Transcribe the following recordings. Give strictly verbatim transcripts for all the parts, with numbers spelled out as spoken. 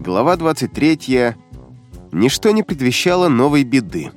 Глава двадцать третья. Ничто не предвещало новой беды.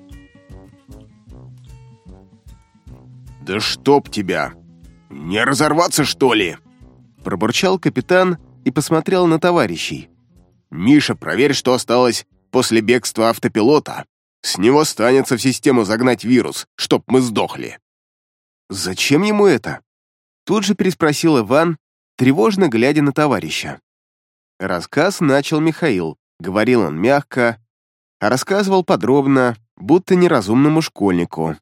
«Да чтоб тебя! Не разорваться, что ли?» Пробурчал капитан и посмотрел на товарищей. «Миша, проверь, что осталось после бегства автопилота. С него станется в систему загнать вирус, чтоб мы сдохли». «Зачем ему это?» Тут же переспросил Иван, тревожно глядя на товарища. Рассказ начал Михаил. Говорил он мягко, а рассказывал подробно, будто неразумному школьнику.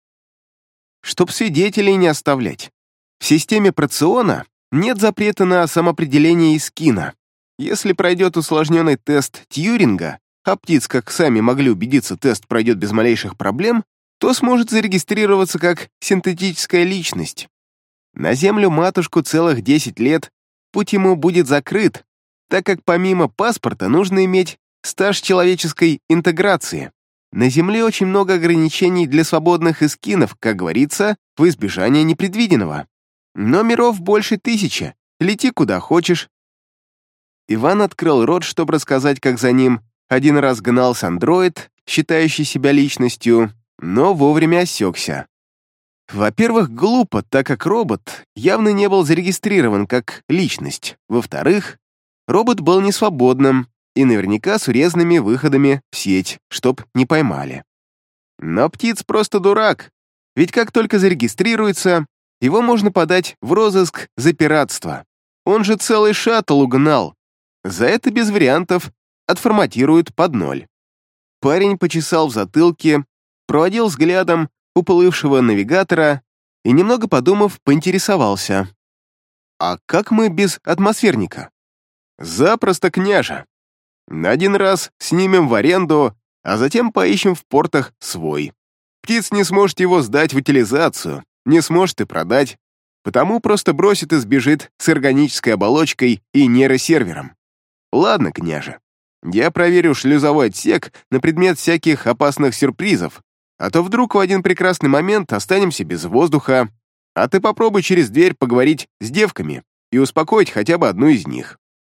Чтоб свидетелей не оставлять. В системе Проциона нет запрета на самоопределение Искина. Если пройдет усложненный тест Тьюринга, а птиц, как сами могли убедиться, тест пройдет без малейших проблем, то сможет зарегистрироваться как синтетическая личность. На Землю-матушку целых десять лет путь ему будет закрыт, так как помимо паспорта нужно иметь стаж человеческой интеграции. На Земле очень много ограничений для свободных искинов, как говорится, в избежание непредвиденного. Но миров больше тысячи, лети куда хочешь. Иван открыл рот, чтобы рассказать, как за ним один раз гнался андроид, считающий себя личностью, но вовремя осекся. Во-первых, глупо, так как робот явно не был зарегистрирован как личность. Во-вторых, робот был несвободным и наверняка с урезанными выходами в сеть, чтоб не поймали. Но птиц просто дурак, ведь как только зарегистрируется, его можно подать в розыск за пиратство. Он же целый шаттл угнал. За это без вариантов отформатируют под ноль. Парень почесал в затылке, проводил взглядом уплывшего навигатора и, немного подумав, поинтересовался. «А как мы без атмосферника?» «Запросто, княже. На один раз снимем в аренду, а затем поищем в портах свой. Птиц не сможет его сдать в утилизацию, не сможет и продать, потому просто бросит и сбежит с органической оболочкой и нейросервером. Ладно, княже, я проверю шлюзовой отсек на предмет всяких опасных сюрпризов, а то вдруг в один прекрасный момент останемся без воздуха, а ты попробуй через дверь поговорить с девками и успокоить хотя бы одну из них».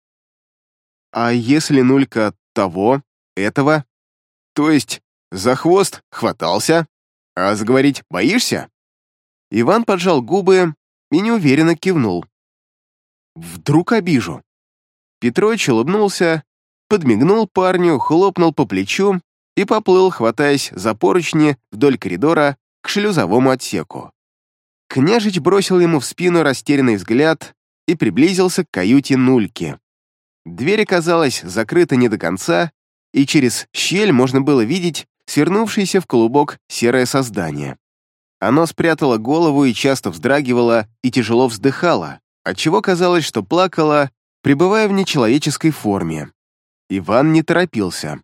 «А если Нулька того, этого? То есть за хвост хватался, а заговорить боишься?» Иван поджал губы и неуверенно кивнул. «Вдруг обижу?» Петрович улыбнулся, подмигнул парню, хлопнул по плечу и поплыл, хватаясь за поручни вдоль коридора к шлюзовому отсеку. Княжич бросил ему в спину растерянный взгляд и приблизился к каюте Нульки. Дверь оказалась закрыта не до конца, и через щель можно было видеть свернувшееся в клубок серое создание. Оно спрятало голову и часто вздрагивало и тяжело вздыхало, отчего казалось, что плакало, пребывая в нечеловеческой форме. Иван не торопился.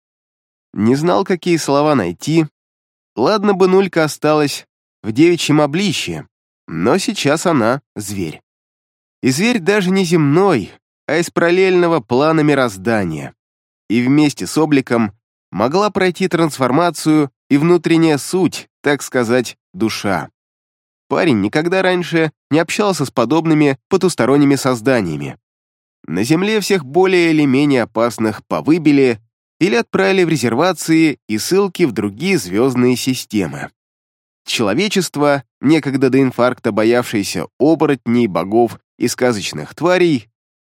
Не знал, какие слова найти. Ладно бы Нулька осталась в девичьем обличье, но сейчас она зверь. И зверь даже не земной, а из параллельного плана мироздания. И вместе с обликом могла пройти трансформацию и внутренняя суть, так сказать, душа. Парень никогда раньше не общался с подобными потусторонними созданиями. На Земле всех более или менее опасных повыбили или отправили в резервации и ссылки в другие звездные системы. Человечество, некогда до инфаркта боявшееся оборотней, богов и сказочных тварей,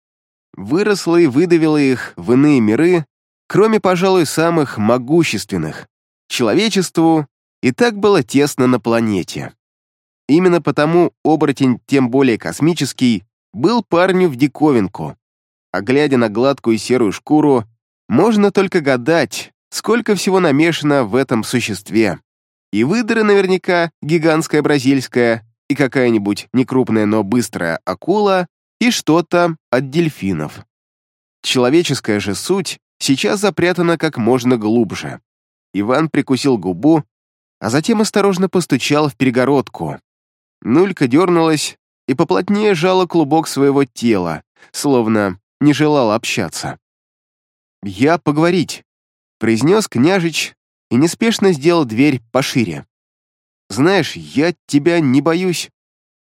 выросло и выдавило их в иные миры, кроме, пожалуй, самых могущественных. Человечеству и так было тесно на планете. Именно потому оборотень, тем более космический, был парню в диковинку. А глядя на гладкую серую шкуру, можно только гадать, сколько всего намешано в этом существе. И выдра наверняка гигантская бразильская, и какая-нибудь некрупная, но быстрая акула, и что-то от дельфинов. Человеческая же суть сейчас запрятана как можно глубже. Иван прикусил губу, а затем осторожно постучал в перегородку. Нулька дернулась и поплотнее сжала клубок своего тела, словно не желала общаться. «Я поговорить», — произнес княжич и неспешно сделал дверь пошире. «Знаешь, я тебя не боюсь».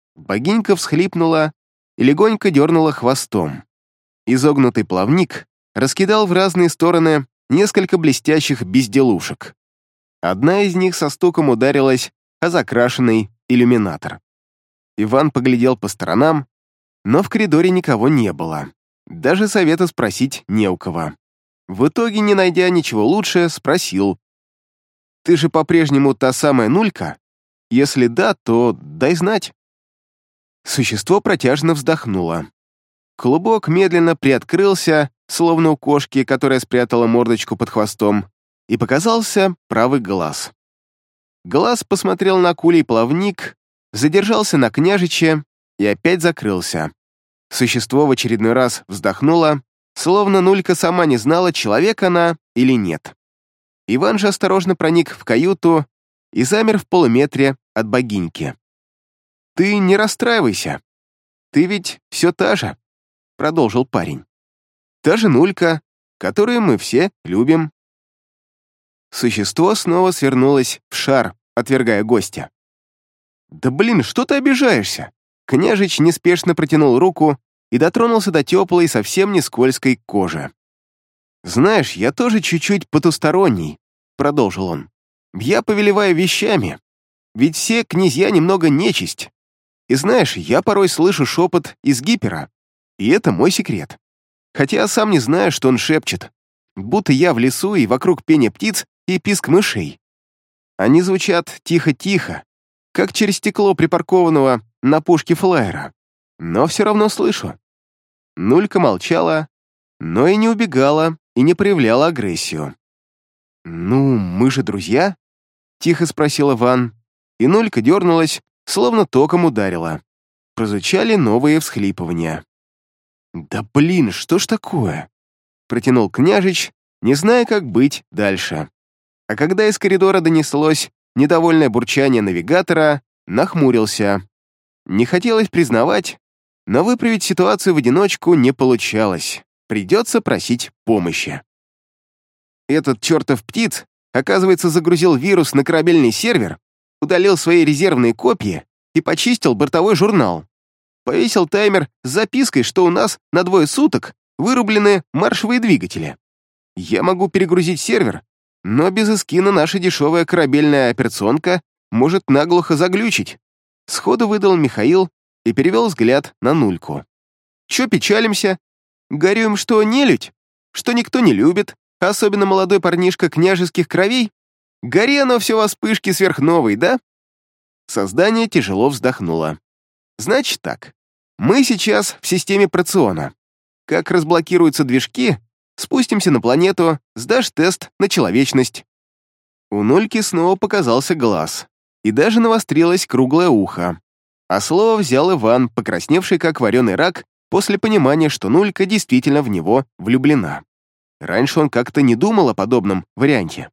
Богинька всхлипнула и легонько дернула хвостом. Изогнутый плавник раскидал в разные стороны несколько блестящих безделушек. Одна из них со стуком ударилась о закрашенный иллюминатор. Иван поглядел по сторонам, но в коридоре никого не было. Даже совета спросить не у кого. В итоге, не найдя ничего лучше, спросил: «Ты же по-прежнему та самая Нулька? Если да, то дай знать». Существо протяжно вздохнуло. Клубок медленно приоткрылся, словно у кошки, которая спрятала мордочку под хвостом, и показался правый глаз. Глаз посмотрел на акулий плавник, задержался на княжиче и опять закрылся. Существо в очередной раз вздохнуло, словно Нулька сама не знала, человек она или нет. Иван же осторожно проник в каюту и замер в полуметре от богиньки. «Ты не расстраивайся. Ты ведь все та же», — продолжил парень. «Та же Нулька, которую мы все любим». Существо снова свернулось в шар, отвергая гостя. «Да блин, что ты обижаешься?» Княжич неспешно протянул руку и дотронулся до теплой, совсем не скользкой кожи. «Знаешь, я тоже чуть-чуть потусторонний», — продолжил он. «Я повелеваю вещами, ведь все князья немного нечисть. И знаешь, я порой слышу шепот из гипера, и это мой секрет. Хотя сам не знаю, что он шепчет, будто я в лесу и вокруг пение птиц и писк мышей. Они звучат тихо-тихо, как через стекло припаркованного на пушке флайера, но все равно слышу». Нулька молчала, но и не убегала, и не проявляла агрессию. «Ну, мы же друзья?» — тихо спросил Иван, и Нулька дернулась, словно током ударила. Прозвучали новые всхлипывания. «Да блин, что ж такое?» — протянул княжич, не зная, как быть дальше. А когда из коридора донеслось недовольное бурчание навигатора, нахмурился. Не хотелось признавать, но выправить ситуацию в одиночку не получалось. Придется просить помощи. Этот чертов птиц, оказывается, загрузил вирус на корабельный сервер, удалил свои резервные копии и почистил бортовой журнал. Повесил таймер с запиской, что у нас на двое суток вырублены маршевые двигатели. Я могу перегрузить сервер, но без эскина наша дешевая корабельная операционка может наглухо заглючить. Сходу выдал Михаил и перевел взгляд на Нульку. «Чё печалимся? Горюем, что нелюдь? Что никто не любит, особенно молодой парнишка княжеских кровей? Гори оно все во вспышке сверхновой, да?» Создание тяжело вздохнуло. «Значит так, мы сейчас в системе Проциона. Как разблокируются движки, спустимся на планету, сдашь тест на человечность». У Нульки снова показался глаз, и даже навострилось круглое ухо. А слово взял Иван, покрасневший как вареный рак, после понимания, что Нулька действительно в него влюблена. Раньше он как-то не думал о подобном варианте.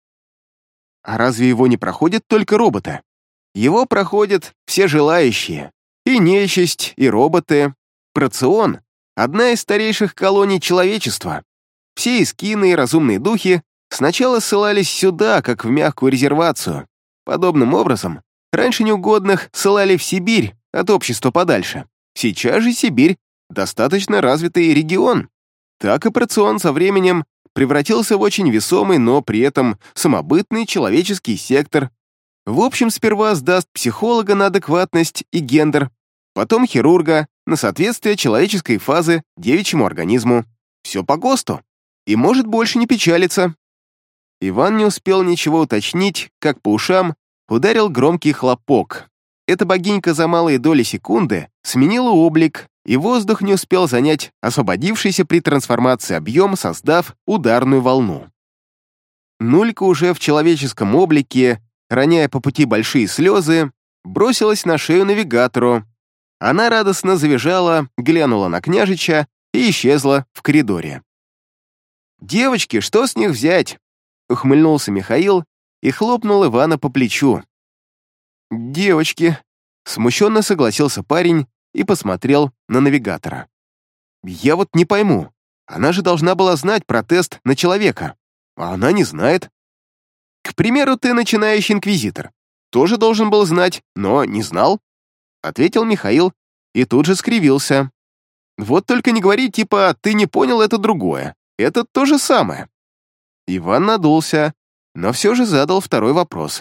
А разве его не проходят только роботы? Его проходят все желающие. И нечисть, и роботы. Процион — одна из старейших колоний человечества. Все эскины и разумные духи сначала ссылались сюда, как в мягкую резервацию. Подобным образом, раньше неугодных ссылали в Сибирь, от общества подальше. Сейчас же Сибирь — достаточно развитый регион. Так и Процион со временем превратился в очень весомый, но при этом самобытный человеческий сектор. В общем, сперва сдаст психолога на адекватность и гендер, потом хирурга на соответствие человеческой фазы девичьему организму. Все по ГОСТу. И может больше не печалиться. Иван не успел ничего уточнить, как по ушам ударил громкий хлопок. Эта богинька за малые доли секунды сменила облик, и воздух не успел занять освободившийся при трансформации объем, создав ударную волну. Нулька уже в человеческом облике, роняя по пути большие слезы, бросилась на шею навигатору. Она радостно завизжала, глянула на княжича и исчезла в коридоре. «Девочки, что с них взять?» — ухмыльнулся Михаил и хлопнул Ивана по плечу. «Девочки», — смущенно согласился парень и посмотрел на навигатора. «Я вот не пойму, она же должна была знать про тест на человека, а она не знает. К примеру, ты начинающий инквизитор. Тоже должен был знать, но не знал», — ответил Михаил и тут же скривился. «Вот только не говори, типа, ты не понял, это другое. это то же самое. Иван надулся, но все же задал второй вопрос.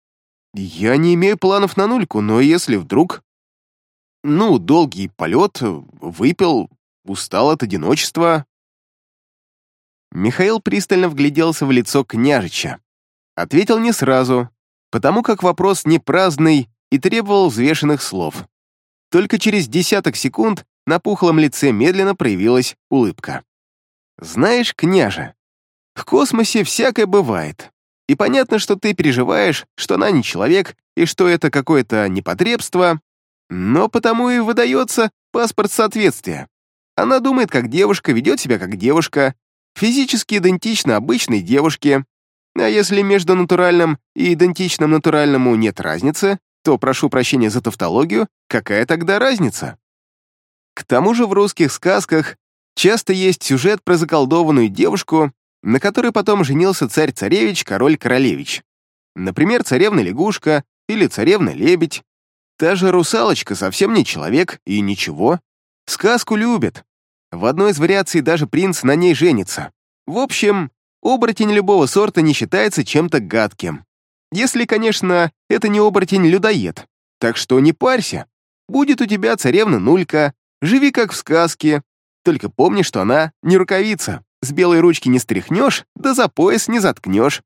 Я не имею планов на нульку, но если вдруг... Ну, долгий полет, выпил, устал от одиночества. Михаил пристально вгляделся в лицо княжича. Ответил не сразу, потому как вопрос не праздный и требовал взвешенных слов. Только через десяток секунд на пухлом лице медленно проявилась улыбка. «Знаешь, княже, в космосе всякое бывает, и понятно, что ты переживаешь, что она не человек и что это какое-то непотребство, но потому и выдается паспорт соответствия. Она думает как девушка, ведет себя как девушка, физически идентична обычной девушке, а если между натуральным и идентичным натуральному нет разницы, то, прошу прощения за тавтологию, какая тогда разница? К тому же в русских сказках часто есть сюжет про заколдованную девушку, на которой потом женился царь-царевич, король-королевич. Например, царевна-лягушка или царевна-лебедь. Та же русалочка совсем не человек и ничего. Сказку любят. В одной из вариаций даже принц на ней женится. В общем, оборотень любого сорта не считается чем-то гадким. Если, конечно, это не оборотень-людоед. Так что не парься. Будет у тебя царевна-нулька, живи как в сказке. Только помни, что она не рукавица. С белой ручки не стряхнешь, да за пояс не заткнешь.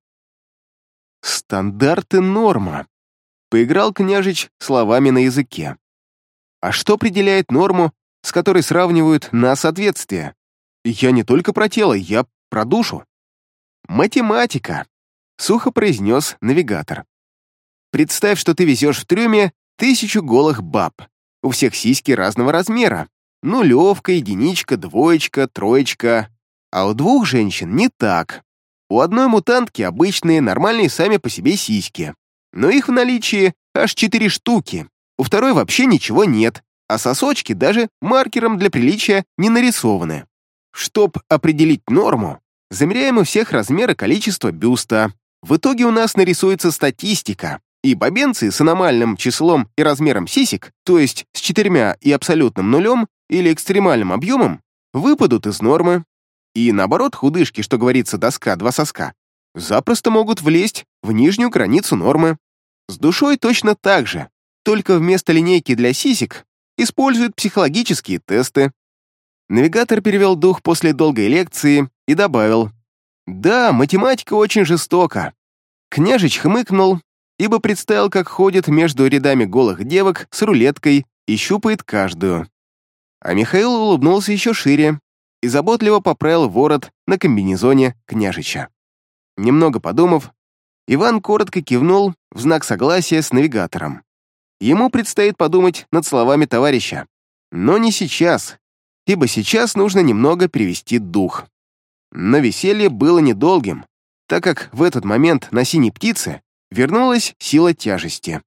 Стандарты норма. Поиграл княжич словами на языке. А что определяет норму, с которой сравнивают на соответствие? Я не только про тело, я про душу. Математика. Сухо произнес навигатор. Представь, что ты везешь в трюме тысячу голых баб. У всех сиськи разного размера. Нулевка, единичка, двоечка, троечка. А у двух женщин не так. У одной мутантки обычные, нормальные сами по себе сиськи. Но их в наличии аж четыре штуки. У второй вообще ничего нет, а сосочки даже маркером для приличия не нарисованы. Чтоб определить норму, замеряем у всех размер и количество бюста. В итоге у нас нарисуется статистика, и бабенцы с аномальным числом и размером сисек, то есть с четырьмя и абсолютным нулем или экстремальным объемом, выпадут из нормы. И наоборот, худышки, что говорится, доска, два соска, запросто могут влезть в нижнюю границу нормы. С душой точно так же, только вместо линейки для сисек используют психологические тесты. Навигатор перевел дух после долгой лекции и добавил: «Да, математика очень жестока». Княжич хмыкнул, ибо представил, как ходит между рядами голых девок с рулеткой и щупает каждую. А Михаил улыбнулся еще шире и заботливо поправил ворот на комбинезоне княжича. Немного подумав, Иван коротко кивнул в знак согласия с навигатором. Ему предстоит подумать над словами товарища, но не сейчас, ибо сейчас нужно немного перевести дух. Но веселье было недолгим, так как в этот момент на синей птице вернулась сила тяжести.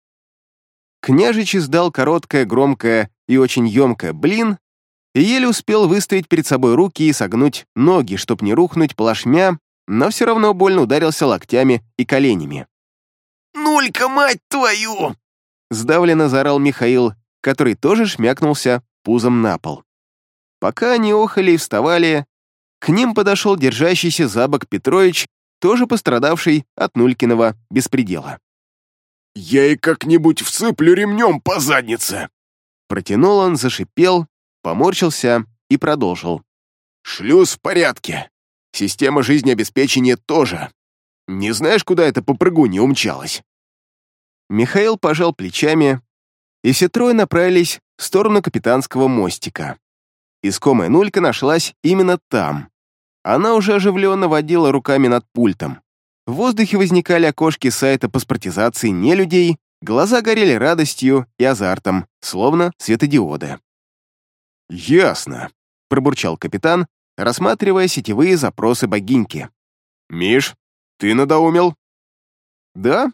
Княжич издал короткое, громкое и очень емкое «блин» и еле успел выставить перед собой руки и согнуть ноги, чтоб не рухнуть плашмя, но все равно больно ударился локтями и коленями. «Нулька, мать твою!» Сдавленно заорал Михаил, который тоже шмякнулся пузом на пол. Пока они охали и вставали, к ним подошел держащийся за бок Петрович, тоже пострадавший от Нулькиного беспредела. «Я ей как-нибудь всыплю ремнем по заднице!» Протянул он, зашипел, поморщился и продолжил. «Шлюз в порядке. Система жизнеобеспечения тоже. Не знаешь, куда эта попрыгунья умчалась?» Михаил пожал плечами, и все трое направились в сторону капитанского мостика. Искомая Нулька нашлась именно там. Она уже оживленно водила руками над пультом. В воздухе возникали окошки сайта паспортизации нелюдей, глаза горели радостью и азартом, словно светодиоды. «Ясно», — пробурчал капитан, рассматривая сетевые запросы богиньки. «Миш, ты надоумел?» «Да?»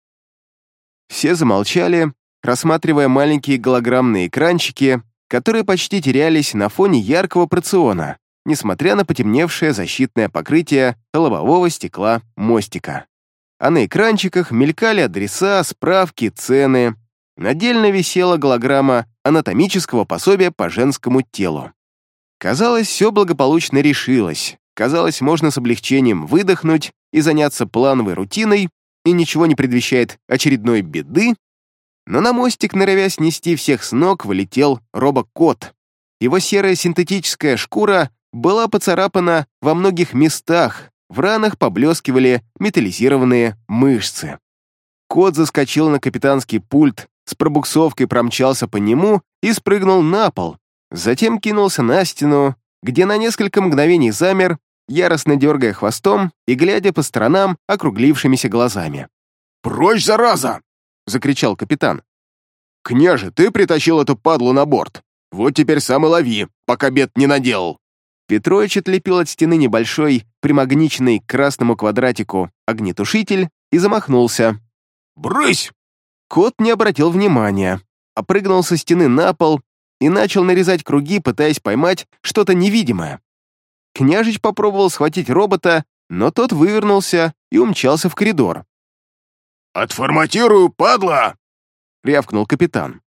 Все замолчали, рассматривая маленькие голограммные экранчики, которые почти терялись на фоне яркого проциона, несмотря на потемневшее защитное покрытие лобового стекла мостика. А на экранчиках мелькали адреса, справки, цены. Отдельно висела голограмма анатомического пособия по женскому телу. Казалось, все благополучно решилось, казалось, можно с облегчением выдохнуть и заняться плановой рутиной, и ничего не предвещает очередной беды, но на мостик, норовя снести всех с ног, вылетел робокот. Его серая синтетическая шкура была поцарапана во многих местах, в ранах поблескивали металлизированные мышцы. Кот заскочил на капитанский пульт, с пробуксовкой промчался по нему и спрыгнул на пол, затем кинулся на стену, где на несколько мгновений замер, яростно дергая хвостом и глядя по сторонам округлившимися глазами. «Прочь, зараза!» — закричал капитан. «Княже, ты притащил эту падлу на борт. Вот теперь сам и лови, пока бед не наделал». Петрович отлепил от стены небольшой, примагниченный к красному квадратику огнетушитель и замахнулся. «Брысь!» Кот не обратил внимания, а прыгнул со стены на пол и начал нарезать круги, пытаясь поймать что-то невидимое. Княжич попробовал схватить робота, но тот вывернулся и умчался в коридор. «Отформатирую, падла!» — рявкнул капитан.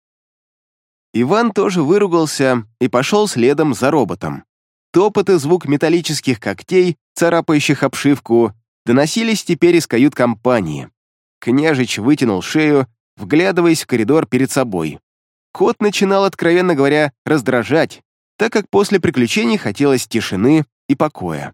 Иван тоже выругался и пошел следом за роботом. Топот и звук металлических когтей, царапающих обшивку, доносились теперь из кают-компании. Княжич вытянул шею, вглядываясь в коридор перед собой. Кот начинал, откровенно говоря, раздражать, так как после приключений хотелось тишины и покоя.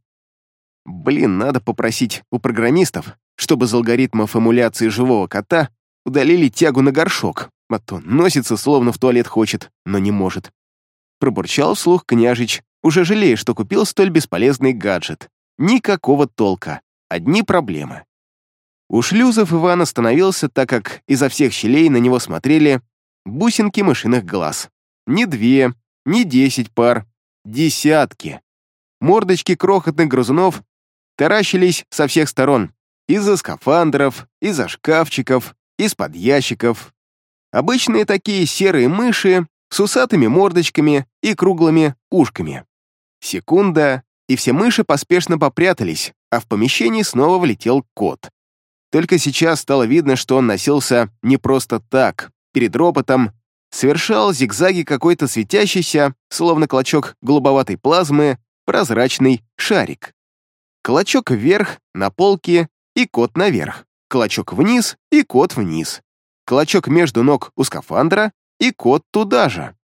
Блин, надо попросить у программистов, чтобы из алгоритмов эмуляции живого кота удалили тягу на горшок, а то носится, словно в туалет хочет, но не может. Пробурчал вслух княжич, уже жалея, что купил столь бесполезный гаджет. Никакого толка, одни проблемы. У шлюзов Иван остановился, так как изо всех щелей на него смотрели бусинки мышиных глаз. Не две, не десять пар, десятки. Мордочки крохотных грызунов таращились со всех сторон. Из-за скафандров, из-за шкафчиков, из-под ящиков. Обычные такие серые мыши с усатыми мордочками и круглыми ушками. Секунда, и все мыши поспешно попрятались, а в помещении снова влетел кот. Только сейчас стало видно, что он носился не просто так. Перед роботом совершал зигзаги какой-то светящийся, словно клочок голубоватой плазмы, прозрачный шарик. Клочок вверх, на полке, и кот наверх. Клочок вниз, и кот вниз. Клочок между ног у скафандра, и кот туда же.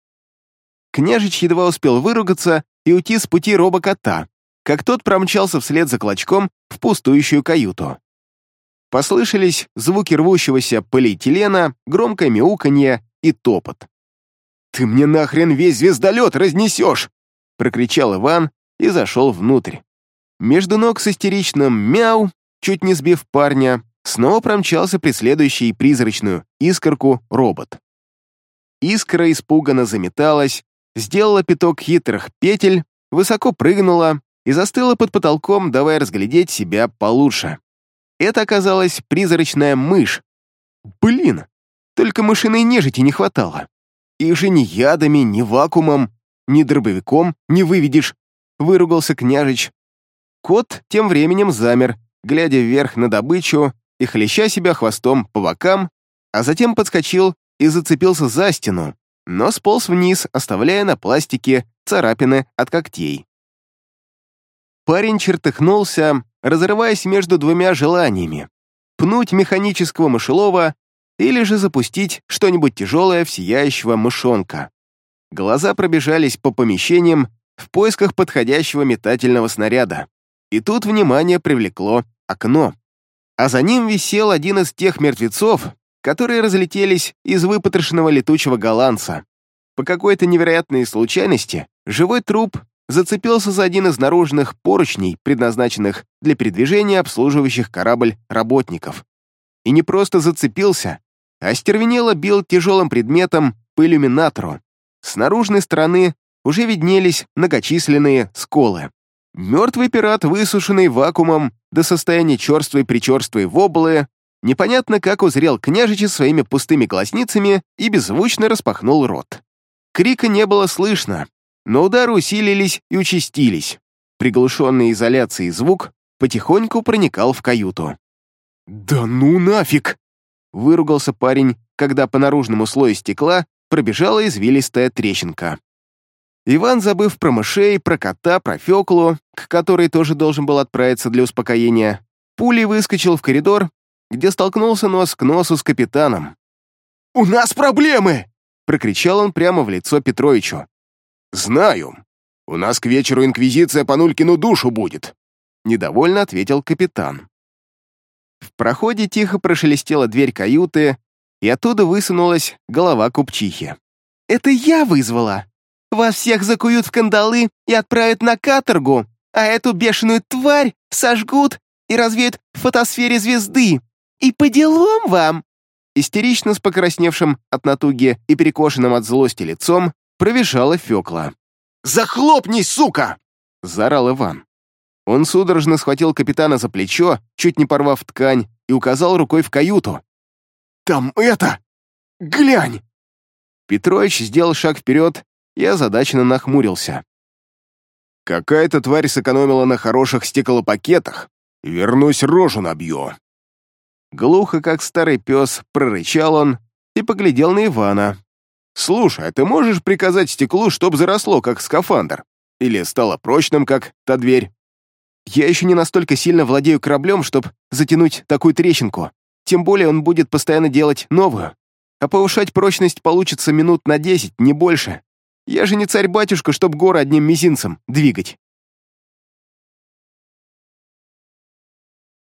Княжич едва успел выругаться и уйти с пути робокота, как тот промчался вслед за клочком в пустующую каюту. Послышались звуки рвущегося полиэтилена, громкое мяуканье и топот. «Ты мне нахрен весь звездолет разнесешь!» — прокричал Иван и зашел внутрь. Между ног с истеричным «мяу», чуть не сбив парня, снова промчался преследующий призрачную искорку робот. Искра испуганно заметалась, сделала пяток хитрых петель, высоко прыгнула и застыла под потолком, давая разглядеть себя получше. Это оказалась призрачная мышь. Блин, только мышиной нежити не хватало. Их же ни ядами, ни вакуумом, ни дробовиком не выведешь, выругался княжич. Кот тем временем замер, глядя вверх на добычу и хлеща себя хвостом по бокам, а затем подскочил и зацепился за стену, но сполз вниз, оставляя на пластике царапины от когтей. Парень чертыхнулся, разрываясь между двумя желаниями — пнуть механического мышелова или же запустить что-нибудь тяжелое в сияющего мышонка. Глаза пробежались по помещениям в поисках подходящего метательного снаряда. И тут внимание привлекло окно. А за ним висел один из тех мертвецов, которые разлетелись из выпотрошенного летучего голландца. По какой-то невероятной случайности живой труп зацепился за один из наружных поручней, предназначенных для передвижения обслуживающих корабль работников. И не просто зацепился, а остервенело бил тяжелым предметом по иллюминатору. С наружной стороны уже виднелись многочисленные сколы. Мертвый пират, высушенный вакуумом до состояния черствой-причерствой воблы, непонятно как узрел княжича своими пустыми глазницами и беззвучно распахнул рот. Крика не было слышно, но удары усилились и участились. Приглушенный изоляцией звук потихоньку проникал в каюту. «Да ну нафиг!» — выругался парень, когда по наружному слою стекла пробежала извилистая трещинка. Иван, забыв про мышей, про кота, про Фёклу, к которой тоже должен был отправиться для успокоения, пулей выскочил в коридор, где столкнулся нос к носу с капитаном. «У нас проблемы!» — прокричал он прямо в лицо Петровичу. «Знаю. У нас к вечеру инквизиция по Нулькину душу будет», — недовольно ответил капитан. В проходе тихо прошелестела дверь каюты, и оттуда высунулась голова купчихи. «Это я вызвала! Вас всех закуют в кандалы и отправят на каторгу, а эту бешеную тварь сожгут и развеют в фотосфере звезды. И по делам вам!» Истерично с покрасневшим от натуги и перекошенным от злости лицом провизжала Фёкла. «Захлопнись, сука!» — заорал Иван. Он судорожно схватил капитана за плечо, чуть не порвав ткань, и указал рукой в каюту. «Там это! Глянь!» Петрович сделал шаг вперед и озадаченно нахмурился. «Какая-то тварь сэкономила на хороших стеклопакетах. Вернусь, рожу набью». Глухо, как старый пес, прорычал он и поглядел на Ивана. «Слушай, а ты можешь приказать стеклу, чтоб заросло, как скафандр? Или стало прочным, как та дверь?» «Я еще не настолько сильно владею кораблем, чтобы затянуть такую трещинку. Тем более он будет постоянно делать новую. А повышать прочность получится минут на десять, не больше. Я же не царь-батюшка, чтоб горы одним мизинцем двигать».